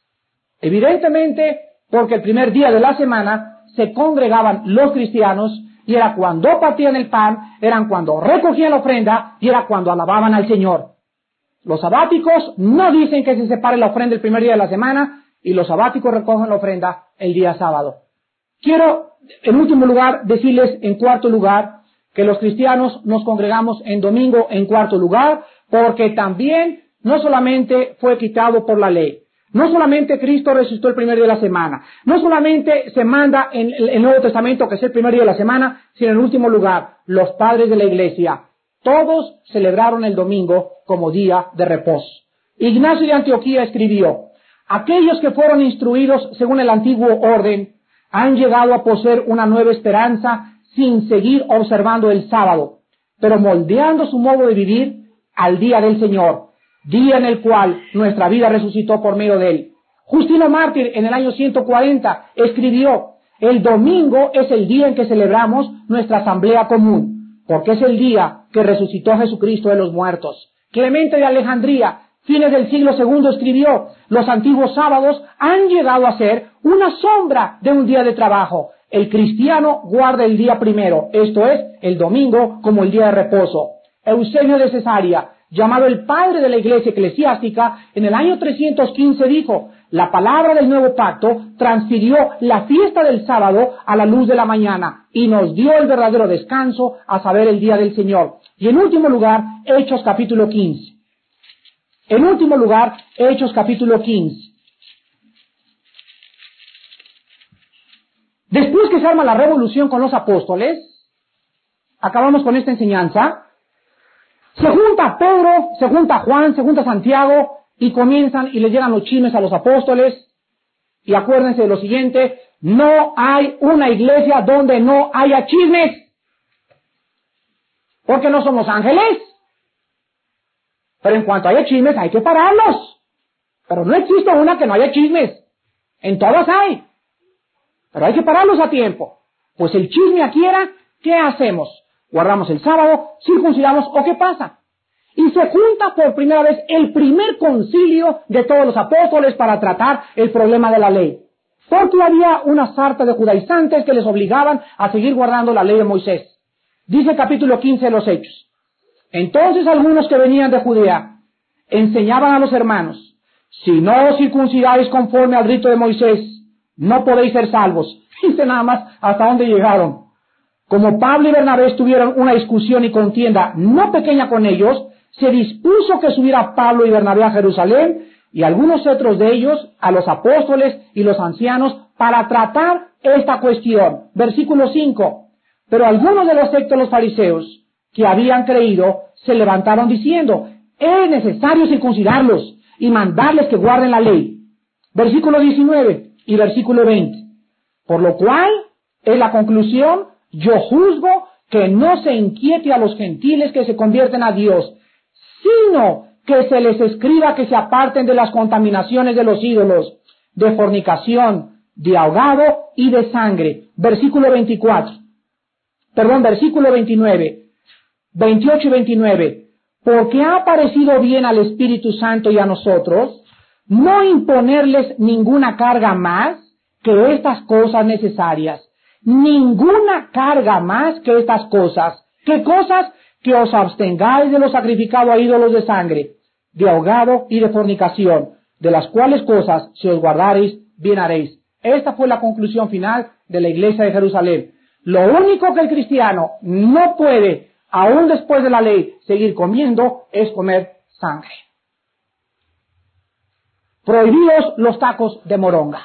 Evidentemente, porque el primer día de la semana se congregaban los cristianos y era cuando partían el pan, eran cuando recogían la ofrenda y era cuando alababan al Señor. Los sabáticos no dicen que se separe la ofrenda el primer día de la semana y los sabáticos recogen la ofrenda el día sábado. Quiero, en último lugar, decirles en cuarto lugar que los cristianos nos congregamos en domingo en cuarto lugar porque también no solamente fue quitado por la ley, no solamente Cristo resucitó el primer día de la semana, no solamente se manda en el Nuevo Testamento que es el primer día de la semana, sino en último lugar, los padres de la iglesia, todos celebraron el domingo como día de reposo. Ignacio de Antioquía escribió, aquellos que fueron instruidos según el antiguo orden han llegado a poseer una nueva esperanza sin seguir observando el sábado, pero moldeando su modo de vivir al día del Señor, día en el cual nuestra vida resucitó por medio de él. Justino Mártir en el año ciento cuarenta escribió, el domingo es el día en que celebramos nuestra asamblea común, porque es el día que resucitó Jesucristo de los muertos. Clemente de Alejandría, fines del siglo segundo, escribió, los antiguos sábados han llegado a ser una sombra de un día de trabajo. El cristiano guarda el día primero, esto es, el domingo como el día de reposo. Eusenio de Cesarea, llamado el padre de la iglesia eclesiástica, en el año trescientos quince dijo, la palabra del nuevo pacto transfirió la fiesta del sábado a la luz de la mañana y nos dio el verdadero descanso, a saber, el día del Señor. Y en último lugar, Hechos capítulo quince. En último lugar, Hechos capítulo quince. Después que se arma la revolución con los apóstoles, acabamos con esta enseñanza, se junta Pedro, se junta Juan, se junta Santiago y comienzan y les llegan los chismes a los apóstoles. Y acuérdense de lo siguiente, no hay una iglesia donde no haya chismes. Porque no somos ángeles. Pero en cuanto haya chismes hay que pararlos. Pero no existe una que no haya chismes. En todas hay. Pero hay que pararlos a tiempo. Pues el chisme aquí era, ¿qué hacemos? ¿Guardamos el sábado? ¿Circuncidamos? ¿O qué pasa? Y se junta por primera vez el primer concilio de todos los apóstoles para tratar el problema de la ley. Porque había una sarta de judaizantes que les obligaban a seguir guardando la ley de Moisés. Dice el capítulo quince de los Hechos. Entonces algunos que venían de Judea enseñaban a los hermanos, si no os circuncidáis conforme al rito de Moisés, no podéis ser salvos. Dice nada más hasta dónde llegaron. Como Pablo y Bernabé tuvieron una discusión y contienda no pequeña con ellos, se dispuso que subiera Pablo y Bernabé a Jerusalén y algunos otros de ellos a los apóstoles y los ancianos para tratar esta cuestión. Versículo cinco. Pero algunos de los sectos de los fariseos que habían creído se levantaron diciendo, es necesario circuncidarlos y mandarles que guarden la ley. Versículo diecinueve y versículo veinte. Por lo cual, es la conclusión, yo juzgo que no se inquiete a los gentiles que se convierten a Dios, sino que se les escriba que se aparten de las contaminaciones de los ídolos, de fornicación, de ahogado y de sangre. Versículo veinticuatro. Perdón, versículo veintinueve, veintiocho y veintinueve. Porque ha parecido bien al Espíritu Santo y a nosotros no imponerles ninguna carga más que estas cosas necesarias. Ninguna carga más que estas cosas. ¿Qué cosas? Que os abstengáis de lo sacrificado a ídolos de sangre, de ahogado y de fornicación, de las cuales cosas, si os guardareis, bien haréis. Esta fue la conclusión final de la iglesia de Jerusalén. Lo único que el cristiano no puede, aún después de la ley, seguir comiendo es comer sangre. Prohibidos los tacos de moronga.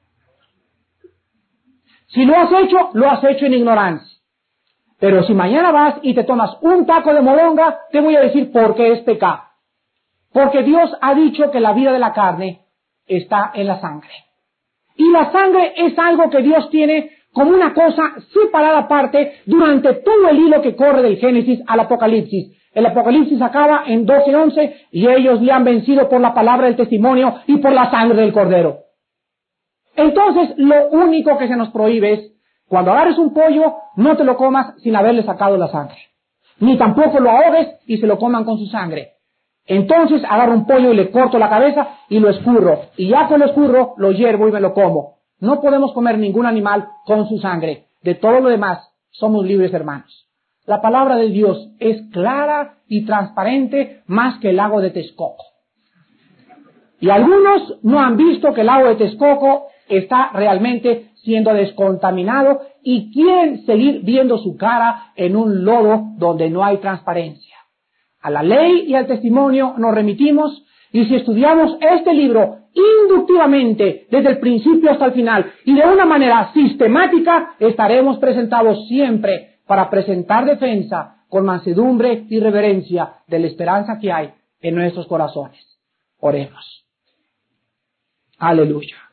Si lo has hecho, lo has hecho en ignorancia. Pero si mañana vas y te tomas un taco de moronga, te voy a decir por qué es pecado. Porque Dios ha dicho que la vida de la carne está en la sangre. Y la sangre es algo que Dios tiene como una cosa separada aparte durante todo el hilo que corre del Génesis al Apocalipsis. El Apocalipsis acaba en doce once y ellos le han vencido por la palabra del testimonio y por la sangre del Cordero. Entonces, lo único que se nos prohíbe es, cuando agarres un pollo, no te lo comas sin haberle sacado la sangre. Ni tampoco lo ahogues y se lo coman con su sangre. Entonces, agarro un pollo y le corto la cabeza y lo escurro. Y ya que lo escurro, lo hiervo y me lo como. No podemos comer ningún animal con su sangre. De todo lo demás, somos libres hermanos. La palabra de Dios es clara y transparente más que el lago de Texcoco. Y algunos no han visto que el lago de Texcoco está realmente siendo descontaminado y quieren seguir viendo su cara en un lodo donde no hay transparencia. A la ley y al testimonio nos remitimos, y si estudiamos este libro inductivamente desde el principio hasta el final y de una manera sistemática, estaremos presentados siempre para presentar defensa con mansedumbre y reverencia de la esperanza que hay en nuestros corazones. Oremos. Aleluya.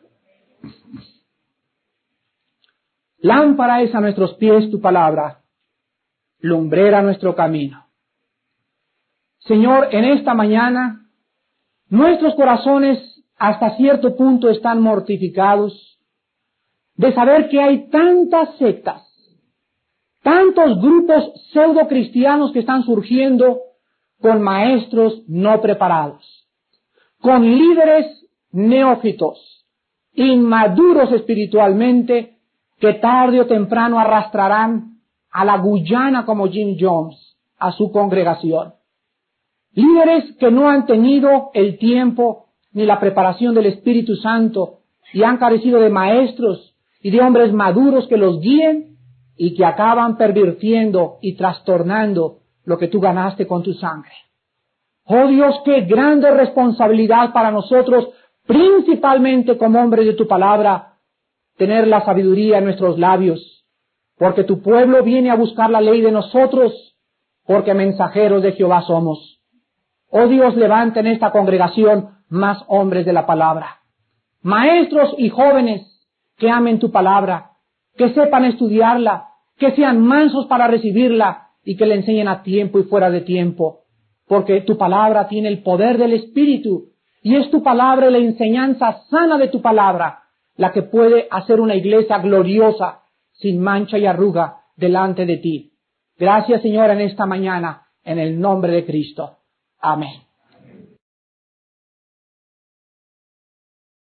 Lámpara es a nuestros pies tu palabra, lumbrera nuestro camino. Señor, en esta mañana, nuestros corazones hasta cierto punto están mortificados de saber que hay tantas sectas, tantos grupos pseudo cristianos que están surgiendo con maestros no preparados, con líderes neófitos, inmaduros espiritualmente, que tarde o temprano arrastrarán a la Guyana como Jim Jones a su congregación. Líderes que no han tenido el tiempo ni la preparación del Espíritu Santo y han carecido de maestros y de hombres maduros que los guíen y que acaban pervirtiendo y trastornando lo que tú ganaste con tu sangre. Oh Dios, qué grande responsabilidad para nosotros, principalmente como hombres de tu palabra, tener la sabiduría en nuestros labios, porque tu pueblo viene a buscar la ley de nosotros, porque mensajeros de Jehová somos. Oh Dios, levanta en esta congregación más hombres de la palabra, maestros y jóvenes que amen tu palabra, que sepan estudiarla, que sean mansos para recibirla y que le enseñen a tiempo y fuera de tiempo, porque tu palabra tiene el poder del Espíritu y es tu palabra y la enseñanza sana de tu palabra la que puede hacer una iglesia gloriosa, sin mancha y arruga, delante de ti. Gracias, Señor, en esta mañana, en el nombre de Cristo. Amén.